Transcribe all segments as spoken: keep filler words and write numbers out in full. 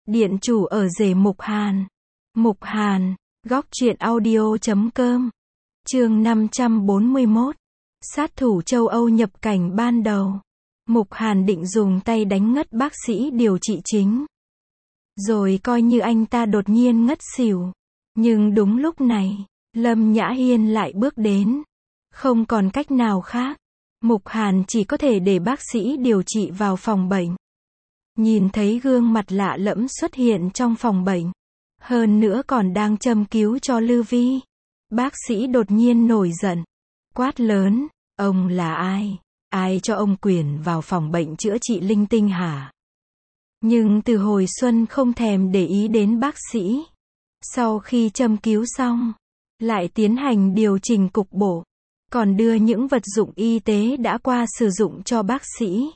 Điện chủ ở rể Mục Hàn. Mục Hàn, góc truyện audio chấm com. Chương năm trăm bốn mươi mốt. Sát thủ châu Âu nhập cảnh ban đầu. Mục Hàn định dùng tay đánh ngất bác sĩ điều trị chính. Rồi coi như anh ta đột nhiên ngất xỉu. Nhưng đúng lúc này, Lâm Nhã Hiên lại bước đến. Không còn cách nào khác. Mục Hàn chỉ có thể để bác sĩ điều trị vào phòng bệnh. Nhìn thấy gương mặt lạ lẫm xuất hiện trong phòng bệnh. Hơn nữa còn đang châm cứu cho Lư Vi. Bác sĩ đột nhiên nổi giận. Quát lớn, ông là ai? Ai cho ông quyền vào phòng bệnh chữa trị linh tinh hả? Nhưng Từ Hồi Xuân không thèm để ý đến bác sĩ. Sau khi châm cứu xong, lại tiến hành điều chỉnh cục bộ. Còn đưa những vật dụng y tế đã qua sử dụng cho bác sĩ.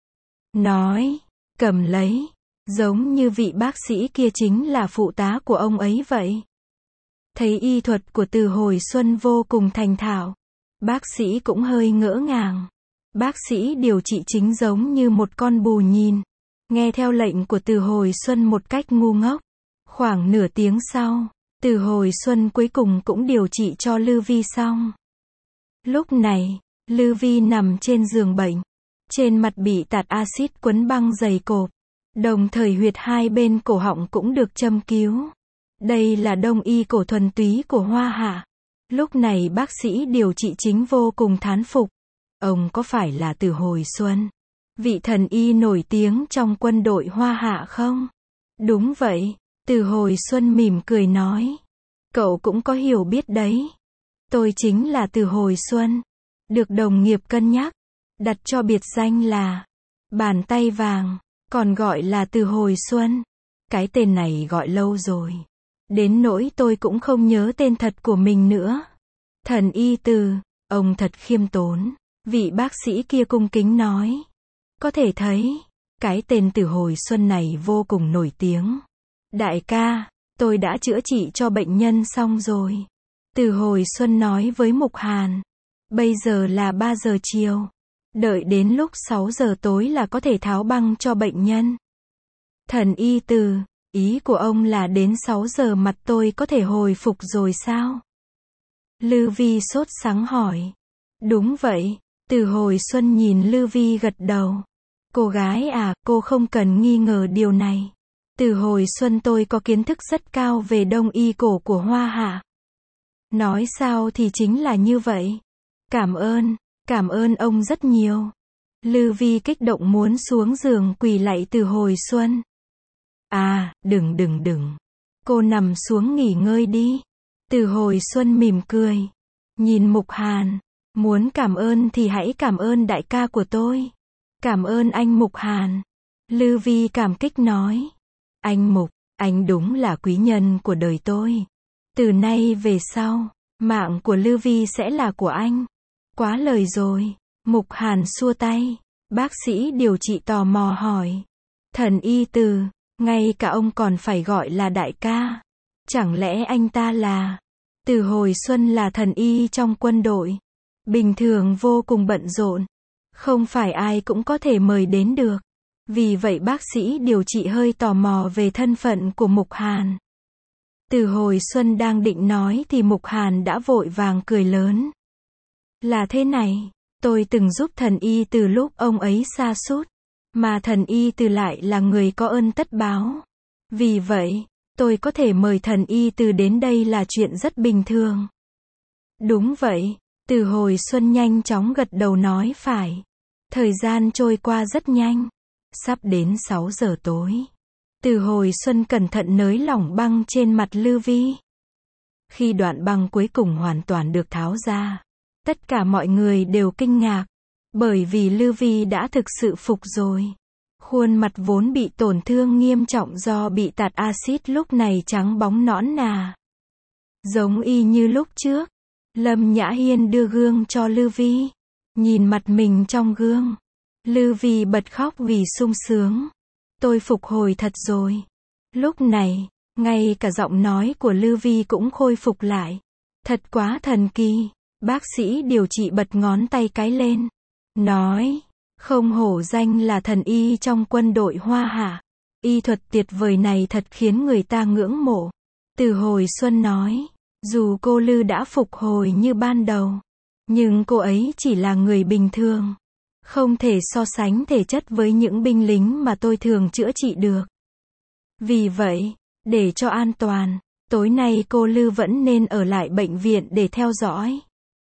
Nói, cầm lấy. Giống như vị bác sĩ kia chính là phụ tá của ông ấy vậy. Thấy y thuật của Từ Hồi Xuân vô cùng thành thạo. Bác sĩ cũng hơi ngỡ ngàng. Bác sĩ điều trị chính giống như một con bù nhìn. Nghe theo lệnh của Từ Hồi Xuân một cách ngu ngốc. Khoảng nửa tiếng sau, Từ Hồi Xuân cuối cùng cũng điều trị cho Lư Vi xong. Lúc này, Lư Vi nằm trên giường bệnh. Trên mặt bị tạt axit quấn băng dày cộp. Đồng thời huyệt hai bên cổ họng cũng được châm cứu. Đây là đông y cổ thuần túy của Hoa Hạ. Lúc này bác sĩ điều trị chính vô cùng thán phục. Ông có phải là Từ Hồi Xuân, vị thần y nổi tiếng trong quân đội Hoa Hạ không? Đúng vậy, Từ Hồi Xuân mỉm cười nói. Cậu cũng có hiểu biết đấy. Tôi chính là Từ Hồi Xuân. Được đồng nghiệp cân nhắc. Đặt cho biệt danh là Bàn tay vàng. Còn gọi là Từ Hồi Xuân. Cái tên này gọi lâu rồi. Đến nỗi tôi cũng không nhớ tên thật của mình nữa. Thần y Từ, ông thật khiêm tốn. Vị bác sĩ kia cung kính nói. Có thể thấy, cái tên Từ Hồi Xuân này vô cùng nổi tiếng. Đại ca, tôi đã chữa trị cho bệnh nhân xong rồi. Từ Hồi Xuân nói với Mục Hàn. Bây giờ là ba giờ chiều. Đợi đến lúc sáu giờ tối là có thể tháo băng cho bệnh nhân. Thần y Từ, ý của ông là đến sáu giờ mặt tôi có thể hồi phục rồi sao? Lư Vi sốt sắng hỏi. Đúng vậy, Từ Hồi Xuân nhìn Lư Vi gật đầu. Cô gái à, cô không cần nghi ngờ điều này. Từ Hồi Xuân tôi có kiến thức rất cao về đông y cổ của Hoa Hạ. Nói sao thì chính là như vậy. Cảm ơn, cảm ơn ông rất nhiều. Lư Vi kích động muốn xuống giường quỳ lạy Từ Hồi Xuân. À, đừng đừng đừng. Cô nằm xuống nghỉ ngơi đi. Từ Hồi Xuân mỉm cười. Nhìn Mục Hàn. Muốn cảm ơn thì hãy cảm ơn đại ca của tôi. Cảm ơn anh Mục Hàn. Lư Vi cảm kích nói. Anh Mục, anh đúng là quý nhân của đời tôi. Từ nay về sau, mạng của Lư Vi sẽ là của anh. Quá lời rồi. Mục Hàn xua tay. Bác sĩ điều trị tò mò hỏi. Thần y Từ, ngay cả ông còn phải gọi là đại ca. Chẳng lẽ anh ta là... Từ Hồi Xuân là thần y trong quân đội. Bình thường vô cùng bận rộn. Không phải ai cũng có thể mời đến được. Vì vậy bác sĩ điều trị hơi tò mò về thân phận của Mục Hàn. Từ Hồi Xuân đang định nói thì Mục Hàn đã vội vàng cười lớn. Là thế này, tôi từng giúp thần y từ lúc ông ấy sa sút. Mà thần y Từ lại là người có ơn tất báo. Vì vậy, tôi có thể mời thần y Từ đến đây là chuyện rất bình thường. Đúng vậy, Từ Hồi Xuân nhanh chóng gật đầu nói phải. Thời gian trôi qua rất nhanh. Sắp đến sáu giờ tối. Từ Hồi Xuân cẩn thận nới lỏng băng trên mặt Lư Vi. Khi đoạn băng cuối cùng hoàn toàn được tháo ra, tất cả mọi người đều kinh ngạc. Bởi vì Lư Vi đã thực sự phục rồi. Khuôn mặt vốn bị tổn thương nghiêm trọng do bị tạt axit lúc này trắng bóng nõn nà. Giống y như lúc trước. Lâm Nhã Hiên đưa gương cho Lư Vi. Nhìn mặt mình trong gương. Lư Vi bật khóc vì sung sướng. Tôi phục hồi thật rồi. Lúc này, ngay cả giọng nói của Lư Vi cũng khôi phục lại. Thật quá thần kỳ. Bác sĩ điều trị bật ngón tay cái lên. Nói, không hổ danh là thần y trong quân đội Hoa Hạ. Y thuật tuyệt vời này thật khiến người ta ngưỡng mộ. Từ Hồi Xuân nói, dù cô Lư đã phục hồi như ban đầu, nhưng cô ấy chỉ là người bình thường. Không thể so sánh thể chất với những binh lính mà tôi thường chữa trị được. Vì vậy, để cho an toàn, tối nay cô Lư vẫn nên ở lại bệnh viện để theo dõi.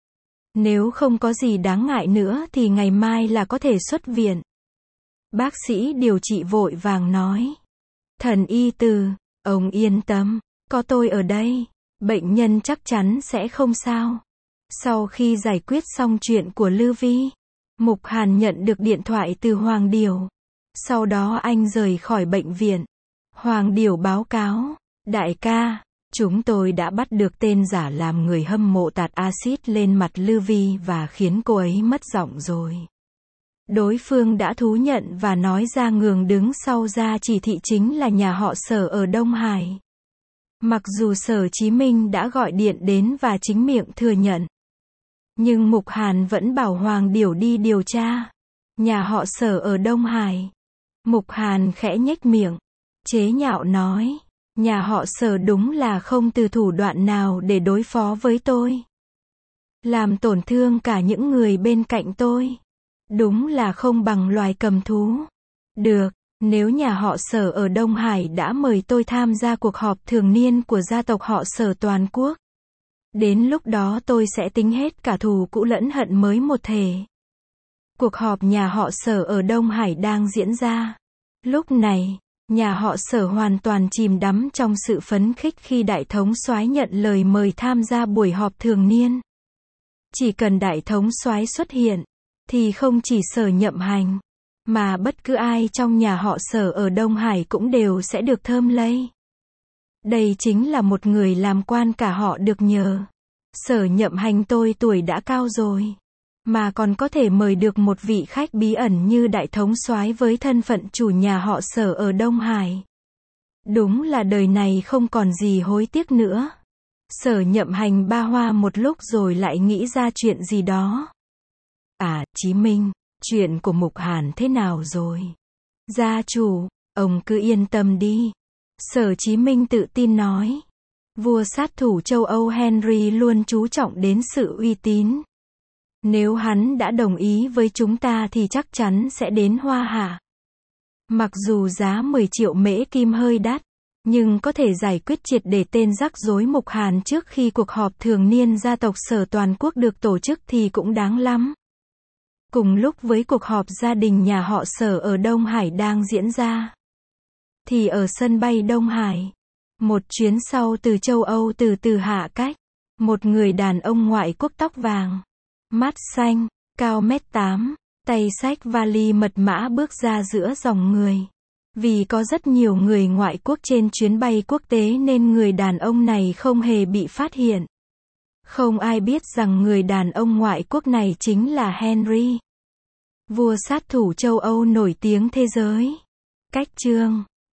Nếu không có gì đáng ngại nữa thì ngày mai là có thể xuất viện. Bác sĩ điều trị vội vàng nói. Thần y Từ, ông yên tâm, có tôi ở đây, bệnh nhân chắc chắn sẽ không sao. Sau khi giải quyết xong chuyện của Lư Vi, Mục Hàn nhận được điện thoại từ Hoàng Điểu. Sau đó anh rời khỏi bệnh viện. Hoàng Điểu báo cáo, đại ca, chúng tôi đã bắt được tên giả làm người hâm mộ tạt axit lên mặt Lư Vi và khiến cô ấy mất giọng rồi. Đối phương đã thú nhận và nói ra ngường đứng sau ra chỉ thị chính là nhà họ Sở ở Đông Hải. Mặc dù Sở Chí Minh đã gọi điện đến và chính miệng thừa nhận, nhưng Mục Hàn vẫn bảo Hoàng Điểu đi điều tra. Nhà họ Sở ở Đông Hải. Mục Hàn khẽ nhếch miệng, chế nhạo nói, nhà họ Sở đúng là không từ thủ đoạn nào để đối phó với tôi. Làm tổn thương cả những người bên cạnh tôi. Đúng là không bằng loài cầm thú. Được, nếu nhà họ Sở ở Đông Hải đã mời tôi tham gia cuộc họp thường niên của gia tộc họ Sở toàn quốc. Đến lúc đó tôi sẽ tính hết cả thù cũ lẫn hận mới một thể. Cuộc họp nhà họ Sở ở Đông Hải đang diễn ra. Lúc này, nhà họ Sở hoàn toàn chìm đắm trong sự phấn khích khi đại thống soái nhận lời mời tham gia buổi họp thường niên. Chỉ cần đại thống soái xuất hiện, thì không chỉ Sở Nhậm Hành, mà bất cứ ai trong nhà họ Sở ở Đông Hải cũng đều sẽ được thơm lây. Đây chính là một người làm quan cả họ được nhờ. Sở Nhậm Hành tôi tuổi đã cao rồi, mà còn có thể mời được một vị khách bí ẩn như đại thống soái với thân phận chủ nhà họ Sở ở Đông Hải. Đúng là đời này không còn gì hối tiếc nữa. Sở Nhậm Hành ba hoa một lúc rồi lại nghĩ ra chuyện gì đó. À, Chí Minh, chuyện của Mục Hàn thế nào rồi? Gia chủ, ông cứ yên tâm đi. Sở Chí Minh tự tin nói. Vua sát thủ châu Âu Henry luôn chú trọng đến sự uy tín. Nếu hắn đã đồng ý với chúng ta thì chắc chắn sẽ đến Hoa Hạ. Mặc dù giá mười triệu mễ kim hơi đắt, nhưng có thể giải quyết triệt để tên rắc rối Mục Hàn trước khi cuộc họp thường niên gia tộc Sở toàn quốc được tổ chức thì cũng đáng lắm. Cùng lúc với cuộc họp gia đình nhà họ Sở ở Đông Hải đang diễn ra, thì ở sân bay Đông Hải, một chuyến sau từ châu Âu từ từ hạ cách. Một người đàn ông ngoại quốc tóc vàng, mắt xanh, cao mét tám, tay xách vali mật mã bước ra giữa dòng người. Vì có rất nhiều người ngoại quốc trên chuyến bay quốc tế nên người đàn ông này không hề bị phát hiện. Không ai biết rằng người đàn ông ngoại quốc này chính là Henry, vua sát thủ châu Âu nổi tiếng thế giới. Cách chương